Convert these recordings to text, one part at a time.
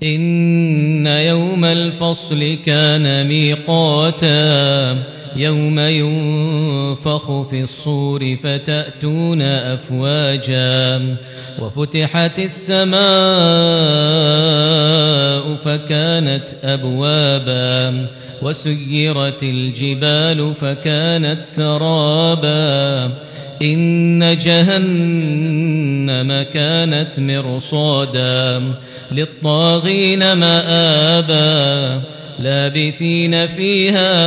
إن يوم الفصل كان ميقاتا يوم ينفخ في الصور فتأتون أفواجا وفتحت السماء فكانت أبوابا وسيرت الجبال فكانت سرابا إن جهنم كانت مرصادا للطاغين مآبا لابثين فيها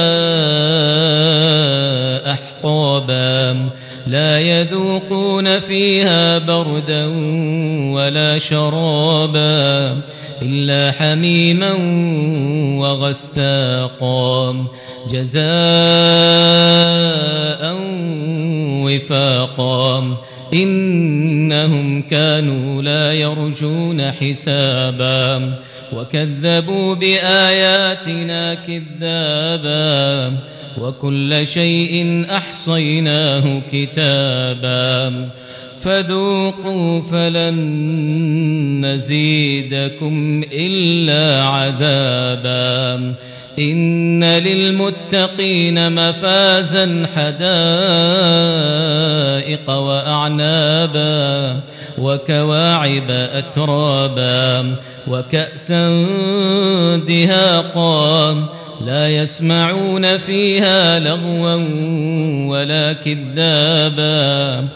أحقابا لا يذوقون فيها بردا ولا شرابا إلا حميما وغساقا جزاء وفاقا إنهم كانوا لا يرجون حسابا وكذبوا بآياتنا كذابا وكل شيء أحصيناه كتابا فذوقوا فلن نزيدكم إلا عذابا إن للمتقين مفازا حدائق وأعنابا وكواعب أترابا وكأسا دهاقا لا يسمعون فيها لغوا ولا كذابا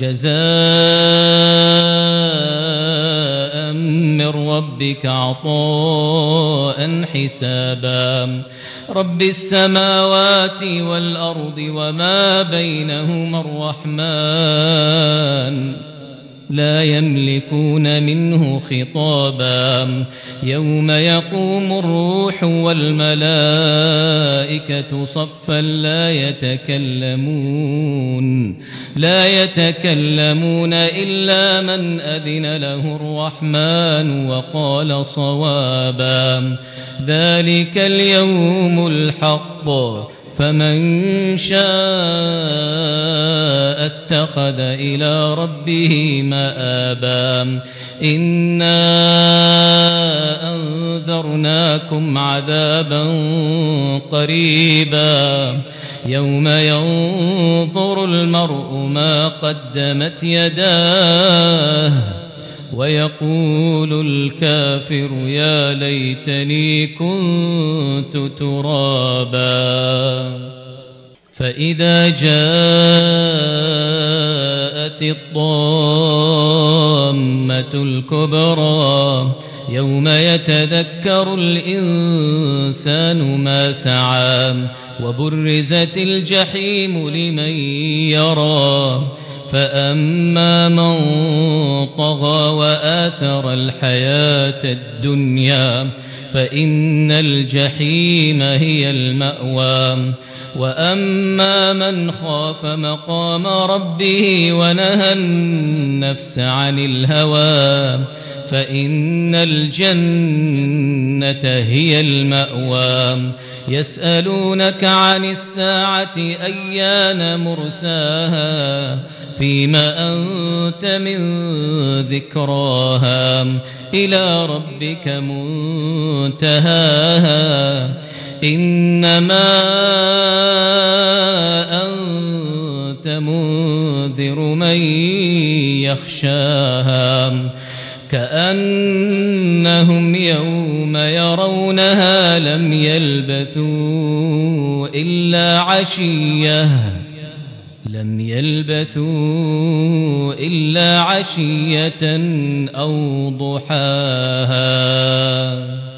جزاء من ربك عطاء حسابا رب السماوات والأرض وما بينهما الرحمن لا يملكون منه خطابا يوم يقوم الروح والملائكة صفا لا يتكلمون إلا من أذن له الرحمن وقال صوابا ذلك اليوم الحق فمن شاء اتخذ إلى ربه مآبا إنا أنذرناكم عذابا قريبا يوم ينظر المرء ما قدمت يداه ويقول الكافر يا ليتني كنت ترابا فإذا جاءت الطامة الكبرى يوم يتذكر الإنسان ما سعى وبرزت الجحيم لمن يرى فأما من طغى وآثر الحياة الدنيا فإن الجحيم هي المأوى وأما من خاف مقام ربه ونهى النفس عن الهوى فإن الجنة هي المأوى يسألونك عن الساعة أيان مرساها فيما أنت من ذكراها إلى ربك منتهاها إنما أنت منذر من يخشاها كأنهم يوم يرونها لم يلبثوا إلا عشية أو ضحاها.